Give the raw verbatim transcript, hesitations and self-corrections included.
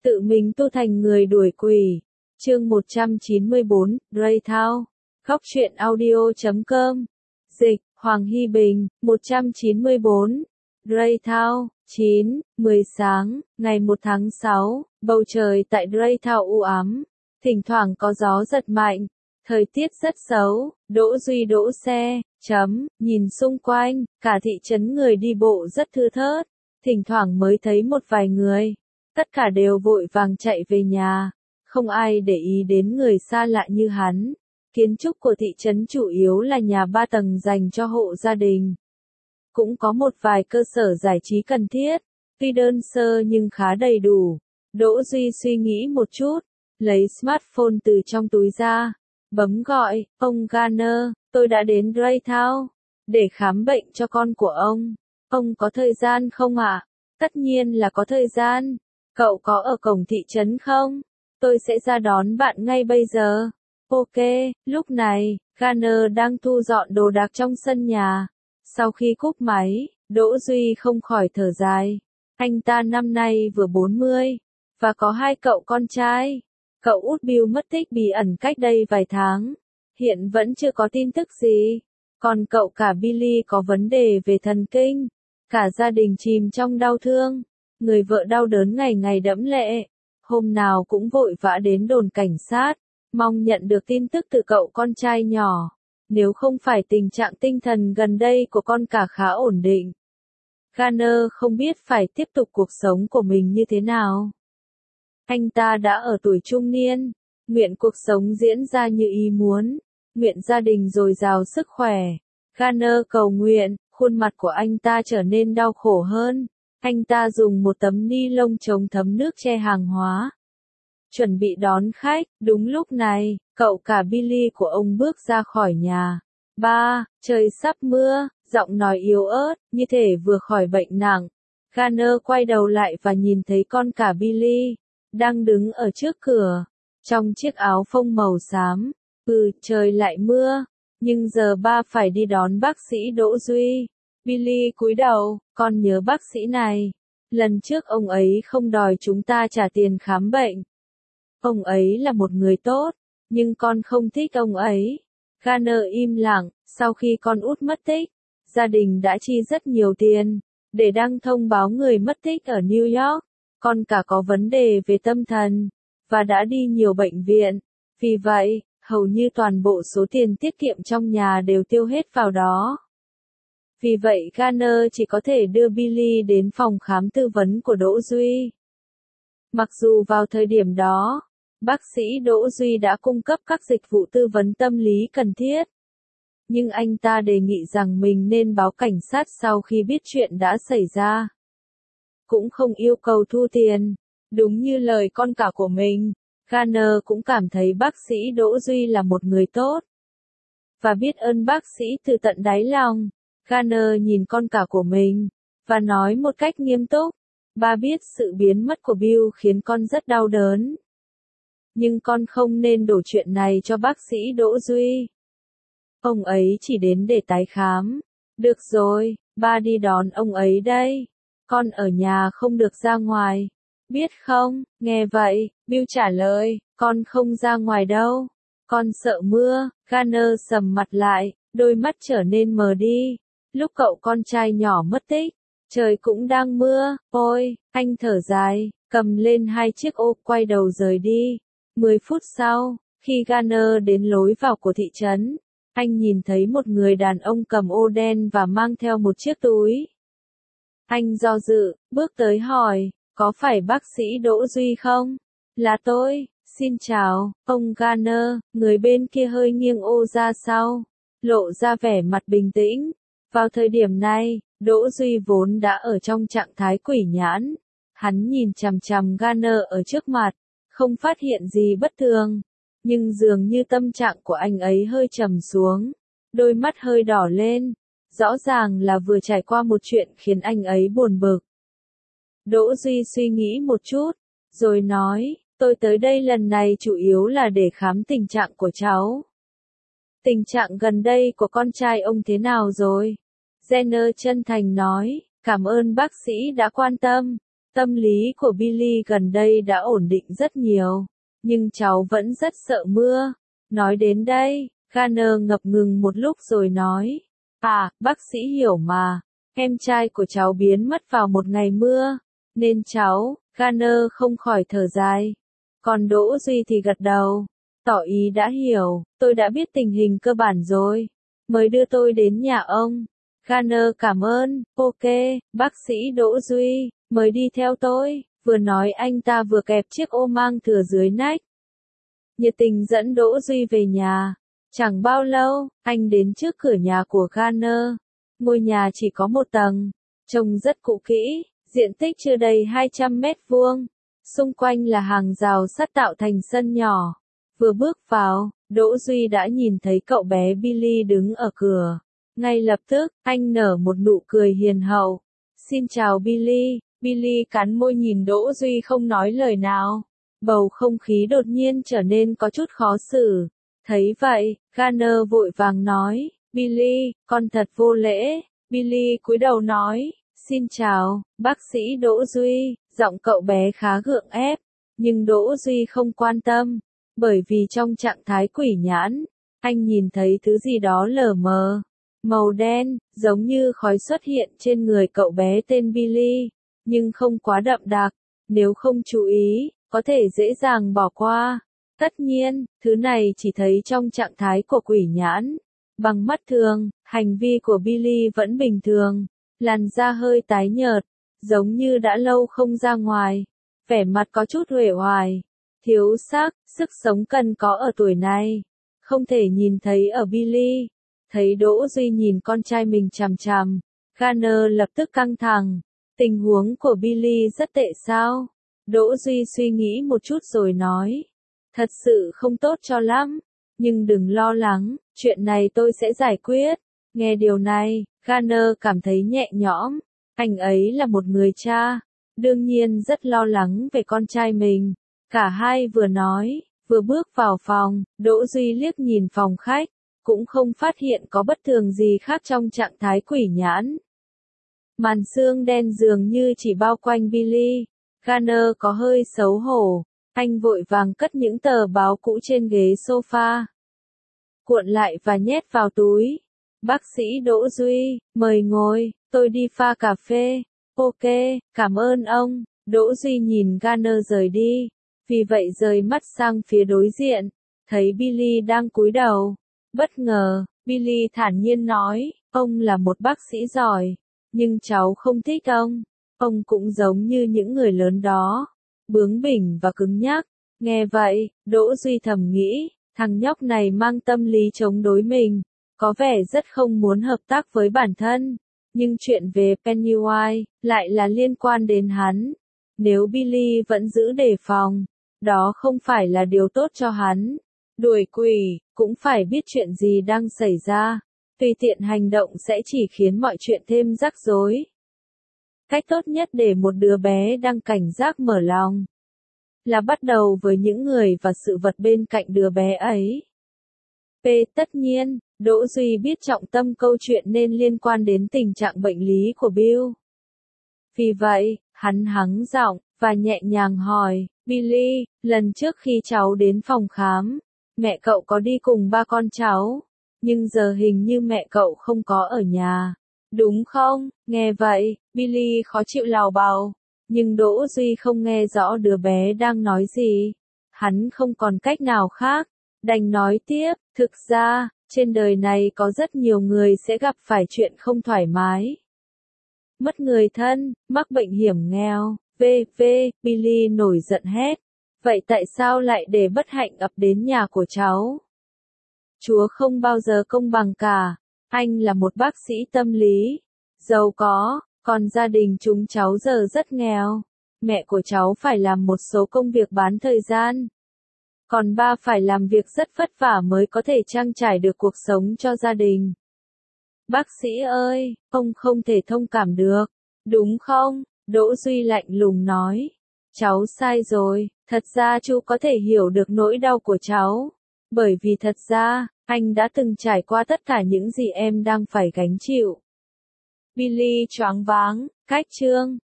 Tự mình tu thành người đuổi quỷ. Chương một trăm chín mươi bốn, Ray Thao. Góc truyện audio chấm com. Dịch, Hoàng Hy Bình, một trăm chín mươi bốn. Ray Thao, chín, mười sáng, ngày một tháng sáu, bầu trời tại Ray Thao u ám. Thỉnh thoảng có gió giật mạnh. Thời tiết rất xấu, Đỗ Duy đỗ xe, chấm, nhìn xung quanh, cả thị trấn người đi bộ rất thưa thớt. Thỉnh thoảng mới thấy một vài người. Tất cả đều vội vàng chạy về nhà, không ai để ý đến người xa lạ như hắn. Kiến trúc của thị trấn chủ yếu là nhà ba tầng dành cho hộ gia đình. Cũng có một vài cơ sở giải trí cần thiết, tuy đơn sơ nhưng khá đầy đủ. Đỗ Duy suy nghĩ một chút, lấy smartphone từ trong túi ra, bấm gọi, ông Garner, tôi đã đến Ray Thao, để khám bệnh cho con của ông. Ông có thời gian không ạ? Tất nhiên là có thời gian. Cậu có ở cổng thị trấn không? Tôi sẽ ra đón bạn ngay bây giờ. Ok, lúc này, Garner đang thu dọn đồ đạc trong sân nhà. Sau khi cúp máy, Đỗ Duy không khỏi thở dài. Anh ta năm nay vừa bốn mươi, và có hai cậu con trai. Cậu út Bill mất tích bí ẩn cách đây vài tháng. Hiện vẫn chưa có tin tức gì. Còn cậu cả Billy có vấn đề về thần kinh. Cả gia đình chìm trong đau thương. Người vợ đau đớn ngày ngày đẫm lệ, hôm nào cũng vội vã đến đồn cảnh sát, mong nhận được tin tức từ cậu con trai nhỏ, nếu không phải tình trạng tinh thần gần đây của con cả khá ổn định. Garner không biết phải tiếp tục cuộc sống của mình như thế nào. Anh ta đã ở tuổi trung niên, nguyện cuộc sống diễn ra như ý muốn, nguyện gia đình dồi dào sức khỏe. Garner cầu nguyện, khuôn mặt của anh ta trở nên đau khổ hơn. Anh ta dùng một tấm ni lông chống thấm nước che hàng hóa. Chuẩn bị đón khách, đúng lúc này, cậu cả Billy của ông bước ra khỏi nhà. Ba, trời sắp mưa, giọng nói yếu ớt, như thể vừa khỏi bệnh nặng. Garner quay đầu lại và nhìn thấy con cả Billy, đang đứng ở trước cửa, trong chiếc áo phông màu xám. Ừ, trời lại mưa, nhưng giờ ba phải đi đón bác sĩ Đỗ Duy. Billy cúi đầu, con nhớ bác sĩ này. Lần trước ông ấy không đòi chúng ta trả tiền khám bệnh. Ông ấy là một người tốt, nhưng con không thích ông ấy. Garner im lặng, sau khi con út mất tích, gia đình đã chi rất nhiều tiền, để đăng thông báo người mất tích ở New York. Con cả có vấn đề về tâm thần, và đã đi nhiều bệnh viện. Vì vậy, hầu như toàn bộ số tiền tiết kiệm trong nhà đều tiêu hết vào đó. Vì vậy Garner chỉ có thể đưa Billy đến phòng khám tư vấn của Đỗ Duy. Mặc dù vào thời điểm đó, bác sĩ Đỗ Duy đã cung cấp các dịch vụ tư vấn tâm lý cần thiết. Nhưng anh ta đề nghị rằng mình nên báo cảnh sát sau khi biết chuyện đã xảy ra. Cũng không yêu cầu thu tiền. Đúng như lời con cả của mình, Garner cũng cảm thấy bác sĩ Đỗ Duy là một người tốt. Và biết ơn bác sĩ từ tận đáy lòng. Garner nhìn con cả của mình, và nói một cách nghiêm túc, ba biết sự biến mất của Bill khiến con rất đau đớn. Nhưng con không nên đổ chuyện này cho bác sĩ Đỗ Duy. Ông ấy chỉ đến để tái khám. Được rồi, ba đi đón ông ấy đây. Con ở nhà không được ra ngoài. Biết không? Nghe vậy, Bill trả lời, con không ra ngoài đâu. Con sợ mưa. Garner sầm mặt lại, đôi mắt trở nên mờ đi. Lúc cậu con trai nhỏ mất tích, trời cũng đang mưa. Ôi, anh thở dài, cầm lên hai chiếc ô quay đầu rời đi. Mười phút sau, khi Garner đến lối vào của thị trấn, anh nhìn thấy một người đàn ông cầm ô đen và mang theo một chiếc túi. Anh do dự, bước tới hỏi, có phải bác sĩ Đỗ Duy không? Là tôi, xin chào, ông Garner. Người bên kia hơi nghiêng ô ra sau, lộ ra vẻ mặt bình tĩnh. Vào thời điểm này, Đỗ Duy vốn đã ở trong trạng thái quỷ nhãn. Hắn nhìn chằm chằm Garner ở trước mặt, không phát hiện gì bất thường. Nhưng dường như tâm trạng của anh ấy hơi trầm xuống, đôi mắt hơi đỏ lên. Rõ ràng là vừa trải qua một chuyện khiến anh ấy buồn bực. Đỗ Duy suy nghĩ một chút, rồi nói, tôi tới đây lần này chủ yếu là để khám tình trạng của cháu. Tình trạng gần đây của con trai ông thế nào rồi? Jenner chân thành nói, cảm ơn bác sĩ đã quan tâm. Tâm lý của Billy gần đây đã ổn định rất nhiều, nhưng cháu vẫn rất sợ mưa. Nói đến đây, Garner ngập ngừng một lúc rồi nói, à, bác sĩ hiểu mà, em trai của cháu biến mất vào một ngày mưa, nên cháu, Garner không khỏi thở dài. Còn Đỗ Duy thì gật đầu, tỏ ý đã hiểu, tôi đã biết tình hình cơ bản rồi, mời đưa tôi đến nhà ông. Garner cảm ơn, ok, bác sĩ Đỗ Duy, mời đi theo tôi, vừa nói anh ta vừa kẹp chiếc ô mang thừa dưới nách. Nhiệt tình dẫn Đỗ Duy về nhà. Chẳng bao lâu, anh đến trước cửa nhà của Garner. Ngôi nhà chỉ có một tầng, trông rất cũ kỹ, diện tích chưa đầy hai trăm mét vuông. Xung quanh là hàng rào sắt tạo thành sân nhỏ. Vừa bước vào, Đỗ Duy đã nhìn thấy cậu bé Billy đứng ở cửa. Ngay lập tức, anh nở một nụ cười hiền hậu. Xin chào Billy. Billy cắn môi nhìn Đỗ Duy không nói lời nào. Bầu không khí đột nhiên trở nên có chút khó xử. Thấy vậy, Garner vội vàng nói, Billy, con thật vô lễ. Billy cúi đầu nói, xin chào, bác sĩ Đỗ Duy. Giọng cậu bé khá gượng ép, nhưng Đỗ Duy không quan tâm, bởi vì trong trạng thái quỷ nhãn, anh nhìn thấy thứ gì đó lờ mờ, màu đen, giống như khói xuất hiện trên người cậu bé tên Billy, nhưng không quá đậm đặc, nếu không chú ý, có thể dễ dàng bỏ qua. Tất nhiên, thứ này chỉ thấy trong trạng thái của quỷ nhãn. Bằng mắt thường, hành vi của Billy vẫn bình thường, làn da hơi tái nhợt, giống như đã lâu không ra ngoài, vẻ mặt có chút uể oải, thiếu sắc, sức sống cần có ở tuổi này, không thể nhìn thấy ở Billy. Thấy Đỗ Duy nhìn con trai mình chằm chằm, Garner lập tức căng thẳng, tình huống của Billy rất tệ sao? Đỗ Duy suy nghĩ một chút rồi nói, thật sự không tốt cho lắm, nhưng đừng lo lắng, chuyện này tôi sẽ giải quyết. Nghe điều này, Garner cảm thấy nhẹ nhõm. Anh ấy là một người cha, đương nhiên rất lo lắng về con trai mình. Cả hai vừa nói, vừa bước vào phòng, Đỗ Duy liếc nhìn phòng khách, cũng không phát hiện có bất thường gì khác trong trạng thái quỷ nhãn. Màn sương đen dường như chỉ bao quanh Billy. Garner có hơi xấu hổ, anh vội vàng cất những tờ báo cũ trên ghế sofa, cuộn lại và nhét vào túi. Bác sĩ Đỗ Duy, mời ngồi, tôi đi pha cà phê. Ok, cảm ơn ông. Đỗ Duy nhìn Garner rời đi, vì vậy rời mắt sang phía đối diện, thấy Billy đang cúi đầu. Bất ngờ, Billy thản nhiên nói, ông là một bác sĩ giỏi, nhưng cháu không thích ông. Ông cũng giống như những người lớn đó, bướng bỉnh và cứng nhắc. Nghe vậy, Đỗ Duy thầm nghĩ, thằng nhóc này mang tâm lý chống đối mình, có vẻ rất không muốn hợp tác với bản thân. Nhưng chuyện về Pennywise lại là liên quan đến hắn. Nếu Billy vẫn giữ đề phòng, đó không phải là điều tốt cho hắn. Đuổi quỷ, cũng phải biết chuyện gì đang xảy ra. Tùy tiện hành động sẽ chỉ khiến mọi chuyện thêm rắc rối. Cách tốt nhất để một đứa bé đang cảnh giác mở lòng là bắt đầu với những người và sự vật bên cạnh đứa bé ấy. P. Tất nhiên, Đỗ Duy biết trọng tâm câu chuyện nên liên quan đến tình trạng bệnh lý của Bill. Vì vậy, hắn hắng giọng và nhẹ nhàng hỏi, Billy, lần trước khi cháu đến phòng khám, mẹ cậu có đi cùng ba con cháu, nhưng giờ hình như mẹ cậu không có ở nhà, đúng không? Nghe vậy, Billy khó chịu lào bào, nhưng Đỗ Duy không nghe rõ đứa bé đang nói gì. Hắn không còn cách nào khác, đành nói tiếp, thực ra, trên đời này có rất nhiều người sẽ gặp phải chuyện không thoải mái. Mất người thân, mắc bệnh hiểm nghèo, vê vê, Billy nổi giận hét. Vậy tại sao lại để bất hạnh ập đến nhà của cháu? Chúa không bao giờ công bằng cả. Anh là một bác sĩ tâm lý, giàu có, còn gia đình chúng cháu giờ rất nghèo. Mẹ của cháu phải làm một số công việc bán thời gian. Còn ba phải làm việc rất vất vả mới có thể trang trải được cuộc sống cho gia đình. Bác sĩ ơi, ông không thể thông cảm được, đúng không? Đỗ Duy lạnh lùng nói. Cháu sai rồi, thật ra chú có thể hiểu được nỗi đau của cháu. Bởi vì thật ra, anh đã từng trải qua tất cả những gì em đang phải gánh chịu. Billy choáng váng, cách chương.